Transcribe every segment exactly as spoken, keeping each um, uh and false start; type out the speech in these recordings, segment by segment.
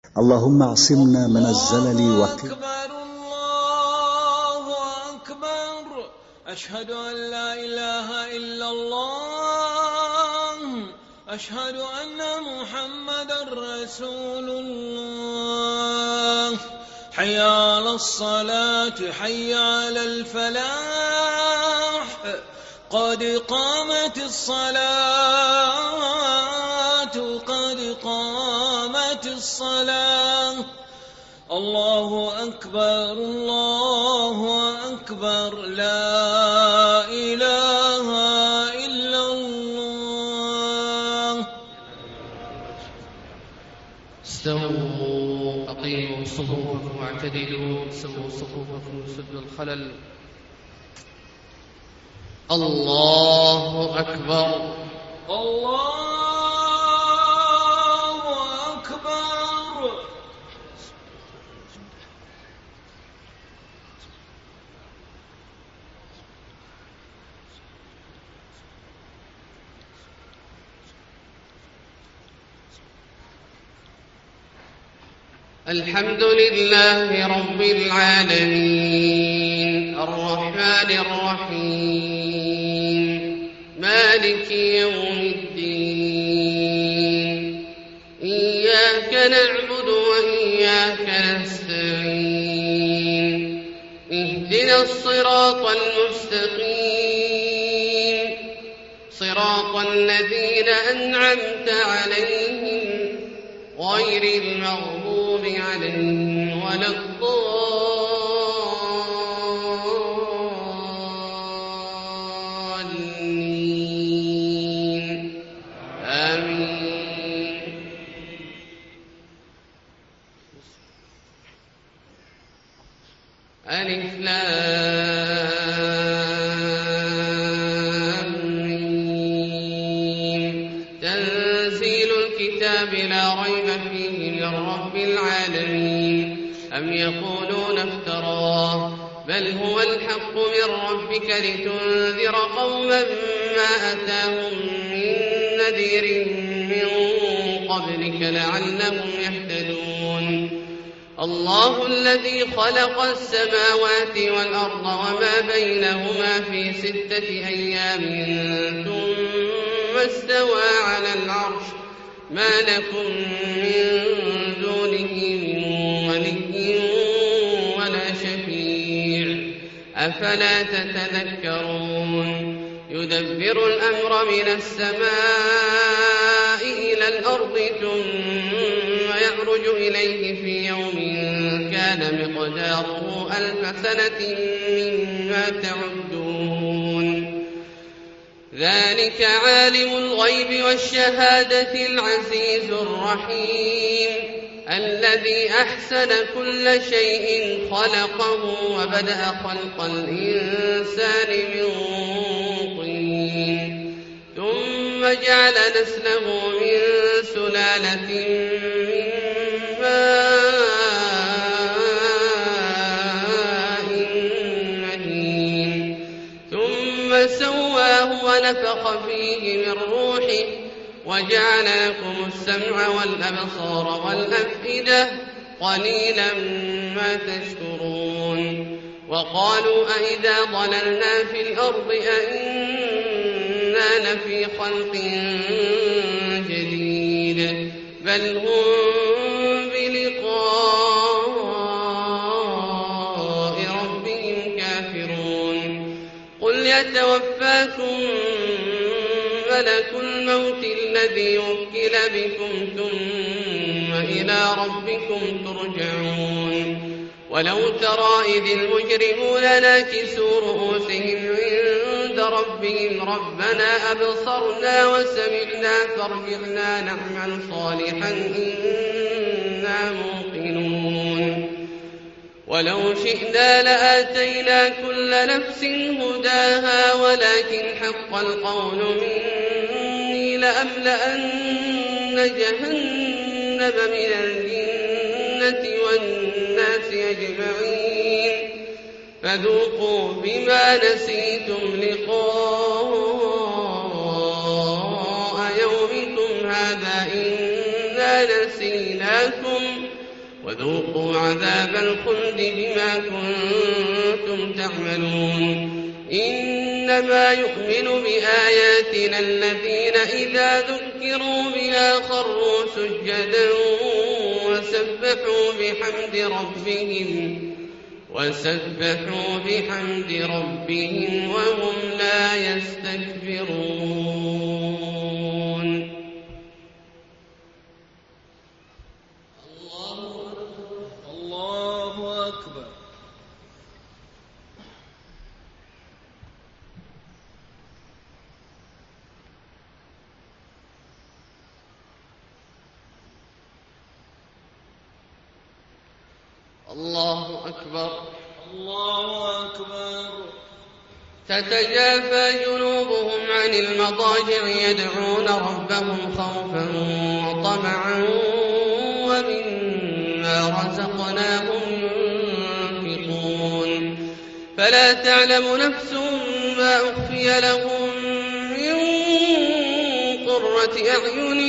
اللهم اعصمنا من الزلل الله وك... أكبر الله أكبر. أشهد أن لا إله إلا الله. أشهد أن محمدا رسول الله. حي على الصلاة حي على الفلاح. قد قامت الصلاة قد قامت الصلاة. الله أكبر الله أكبر لا إله إلا الله. استووا أقيموا صفوفكم واعتدلوا سووا صفوفكم سدوا الخلل. الله أكبر الله أكبر. الحمد لله رب العالمين الرحمن الرحيم مالك يوم الدين. إياك نعبد وإياك نستعين. اهدنا الصراط المستقيم صراط الذين أنعمت عليهم غير المغضوب عليهم ولا الضالين. آمين. ألف لام ميم. تنزيل الكتاب لا ريب فيه من رب العالمين. أم يقولون افتراه بل هو الحق من ربك لتنذر قوما ما أتاهم من نذير من قبلك لعلهم يهتدون. الله الذي خلق السماوات والأرض وما بينهما في ستة أيام ثم استوى على العرش ما لكم من دونه من ولي ولا شفيع أفلا تتذكرون. يدبر الأمر من السماء إلى الأرض ثم يعرج إليه في يوم كان مقداره ألف سنة مما تعدون. ذلك عالم الغيب والشهادة العزيز الرحيم الذي أحسن كل شيء خلقه وبدأ خلق الإنسان من طين ثم جعل نسله من سلالة من ماء مهين ثم سواه ونفخ فيه من روحه وجعل لكم السمع والأبصار والأفئدة قليلا ما تشكرون. وقالوا أئذا ضللنا في الأرض أئنا لفي خلق جديد بل هم بلقاء ربهم كافرون. قل يتوفاكم ملك الموت الذي وكل بكم ثم إلى ربكم ترجعون. ولو ترى إذ المجرمون ناكسوا رؤوسهم عند ربهم ربنا أبصرنا وسمعنا فارجعنا نعمل صالحا إنا موقنون. ولو شئنا لآتينا كل نفس هداها ولكن حق القول مني لأملأن جهنم من الجنة والناس أجمعين فذوقوا بما نسيتم لقاء يومكم هذا إنا نسيناكم وذوقوا عذاب الخلد بما كنتم تعملون إنما يؤمن بآياتنا الذين إذا ذكروا بها خروا سجدا وسبحوا بحمد ربهم وسبحوا بحمد ربهم وهم لا يستكبرون. الله أكبر. الله أكبر. الله أكبر. تتجافى جنوبهم عن المضاجع يدعون ربهم خوفا وطمعا ومما رزقناهم ينفقون فلا تعلم نفس ما أخفي لهم من قرة أعين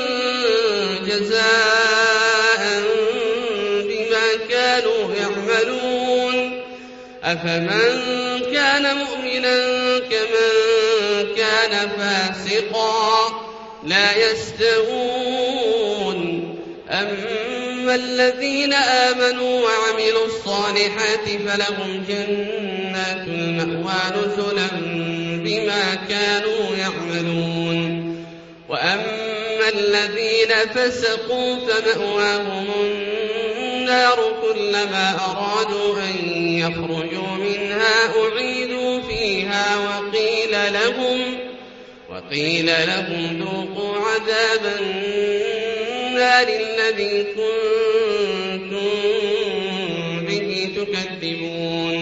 جزاء بما كانوا يعملون أفمن كان مؤمنا كمن كان فاسقا لا يستوون أما الذين آمنوا وعملوا الصالحات فلهم جنات المأوى نزلا بما كانوا يعملون وأما الذين فسقوا فمأواهم النار كلما أرادوا أن يخرجوا منها أعيدوا فيها وقيل لهم وقيل لهم ذوقوا عذاب النار الذي كنتم به تكذبون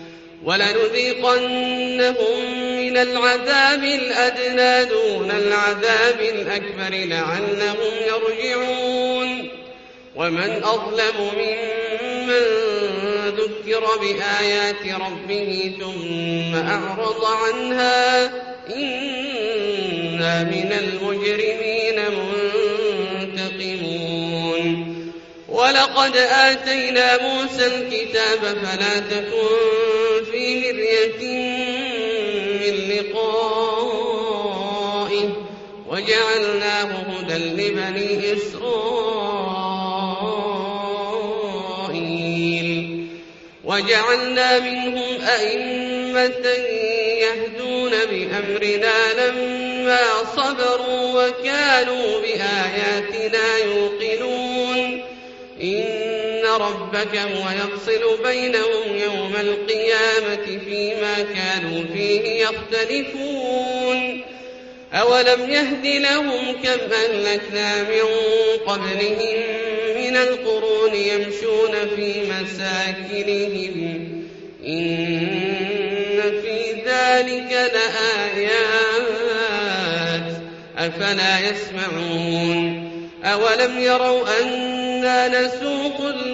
ولنذيقنهم من العذاب الأدنى دون العذاب الأكبر لعلهم يرجعون ومن أظلم ممن ذكر بآيات ربه ثم أعرض عنها إنا من المجرمين منتقمون ولقد آتينا موسى الكتاب فلا تكن في مرية من لقائه وجعلناه هدى لبني إسرائيل وجعلنا منهم أئمة يهدون بأمرنا لما صبروا وكانوا بآياتنا يوقنون إن ربك هو يفصل بينهم يوم القيامة فيما كانوا فيه يختلفون أولم يهد لهم كم أهلكنا من قبلهم من القرون يمشون في مساكنهم إن في ذلك لآيات أفلا يسمعون أولم يروا أنا نسوق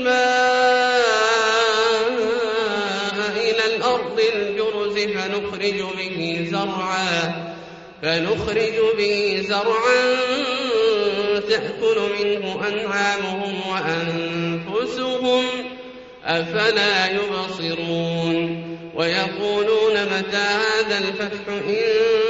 الماء إلى الأرض الجرز فنخرج به زرعا فنخرج به زرعا تأكل منه أنعامهم وأنفسهم أفلا يبصرون ويقولون متى هذا الفتح إن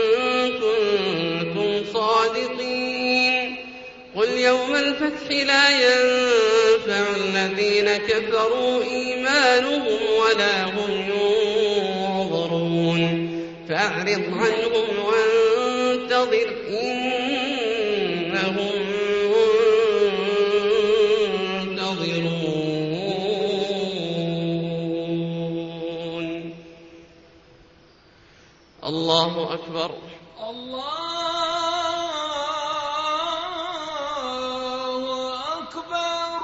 كنتم صادقين قل يوم الفتح لا ينفع الذين كفروا إيمانهم ولا هم ينظرون فأعرض عنهم وانتظر إنهم منتظرون. الله أكبر. الله أكبر.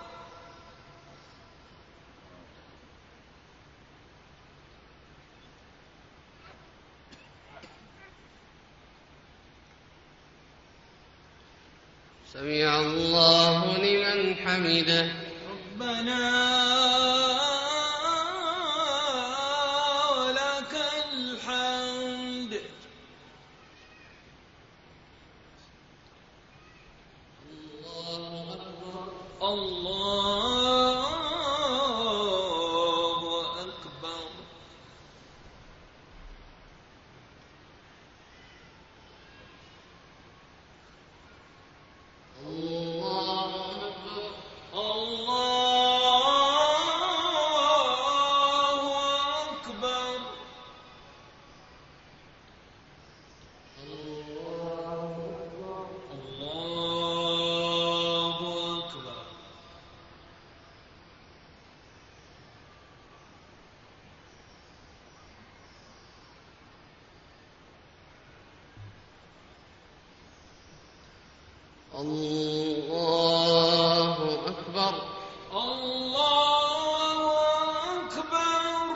سمع الله لمن حمده. ربنا ولك الحمد. الله أكبر. الله الله أكبر. الله أكبر.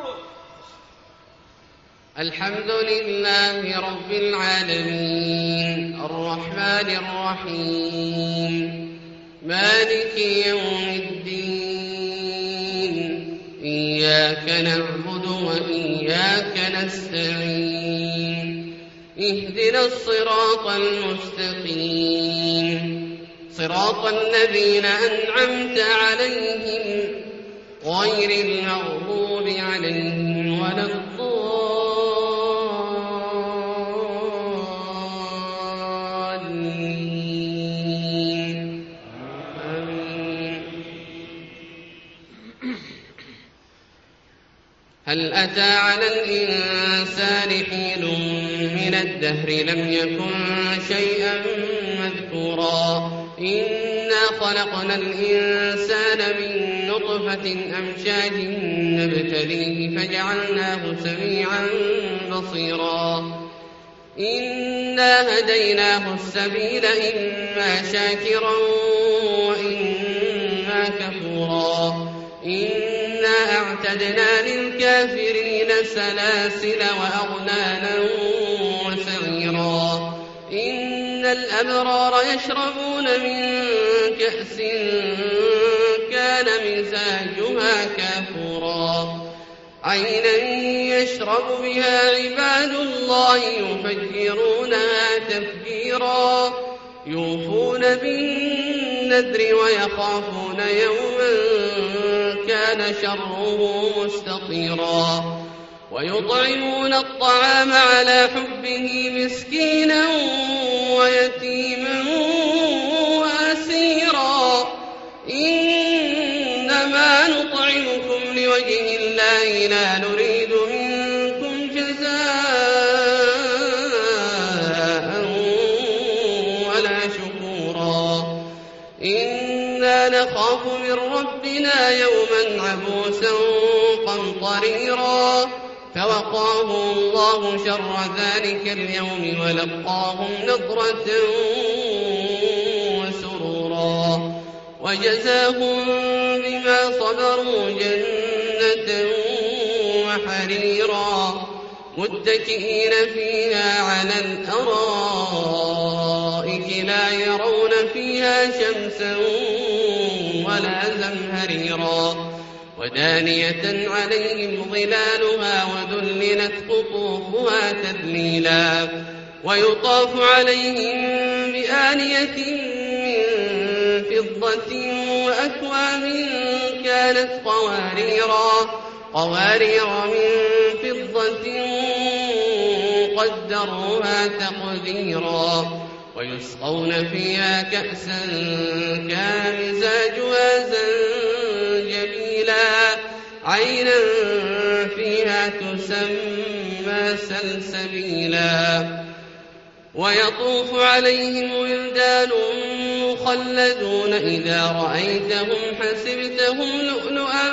الحمد لله رب العالمين الرحمن الرحيم مالك يوم الدين إياك نعبد وإياك نستعين اهدنا الصراط المستقيم صراط الذين أنعمت عليهم غير المغضوب عليهم ولا الضالين آمين. هل أتى على الإنسان حين من الدهر لم يكن شيئا مذكورا إنا خلقنا الإنسان من نطفة أمشاج نبتليه فجعلناه سميعا بصيرا إنا هديناه السبيل إما شاكرا وإما كفورا إنا أعتدنا للكافرين سلاسل وأغلالا وسعيرا إن الأبرار يشربون من كأس كان مزاجها كافورا عينا يشرب بها عباد الله يفجرونها تفجيرا يوفون بالنذر ويخافون يوما كان شره مستطيرا ويطعمون الطعام على حبه مسكينا ويتيما وأسيرا إنما نطعمكم لوجه الله لا نريد منكم جزاء ولا شكورا إنا نخاف من ربنا يوما عبوسا قمطريرا فوقاهم الله شر ذلك اليوم ولقاهم نضرة وسرورا وجزاهم بما صبروا جنة وحريرا متكئين فيها على الأرائك لا يرون فيها شمسا ولا زمهريرا ودانية عليهم ظلالها وذللت قطوفها تذليلا ويطاف عليهم بآنية من فضة وأكواب كانت قواريرا قوارير من فضة قدروها تقديرا ويسقون فيها كأسا كان مزاجها زنجبيلا عينا فيها تسمى سلسبيلا ويطوف عليهم ولدان مخلدون إذا رأيتهم حسبتهم لؤلؤا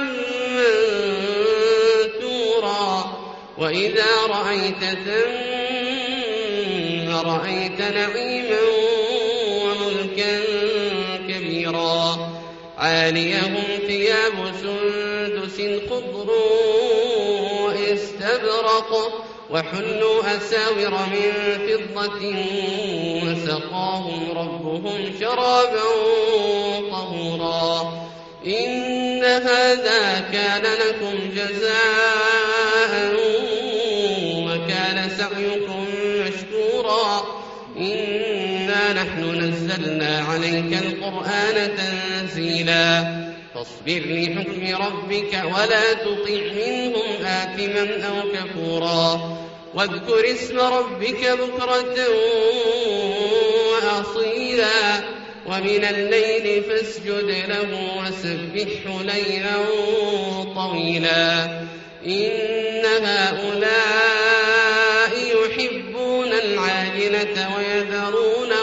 منثورا وإذا رأيت ثم رأيت نعيما وملكا كبيرا عاليهم ثياب سندس خضر واستبرق وحلوا أساور من فضة وسقاهم ربهم شرابا طهورا إن هذا كان لكم جزاء وكان سعيكم مشكورا إنا نحن نزلنا عليك القرآن تنزيلا فاصبر لحكم ربك ولا تطع منهم آثما أو كفورا واذكر اسم ربك بكرة وأصيلا ومن الليل فاسجد له وسبحه ليلا طويلا إن هؤلاء يحبون العاجلة ويذرون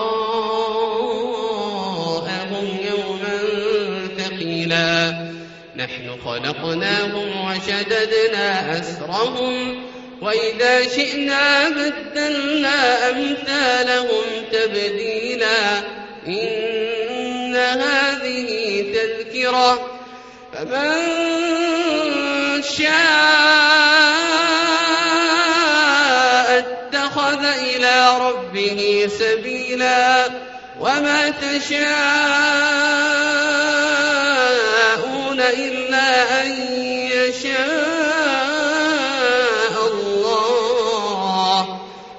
وراءهم يوما ثقيلا نحن خلقناهم وشددنا أسرهم وإذا شئنا بدلنا أمثالهم تبديلا إن هذه تذكرة فمن شاء اتخذ إلى ربه سبيلا وما تشاءون إلا أن يشاء الله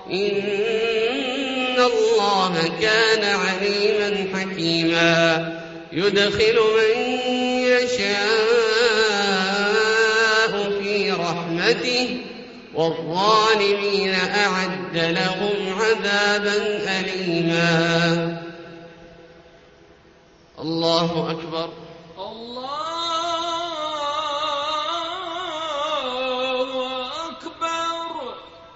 إن الله كان عليما حكيما يدخل من يشاء في رحمته والظالمين أعد لهم عذابا أليما. الله أكبر. الله أكبر.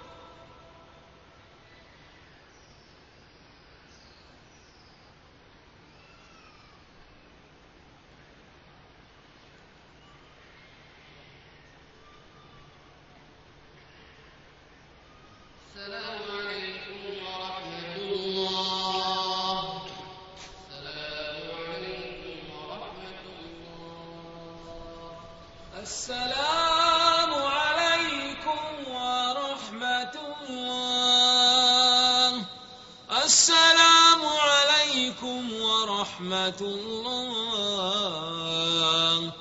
السلام عليكم ورحمة الله. السلام عليكم ورحمة الله. السلام عليكم ورحمة الله. السلام عليكم ورحمة الله.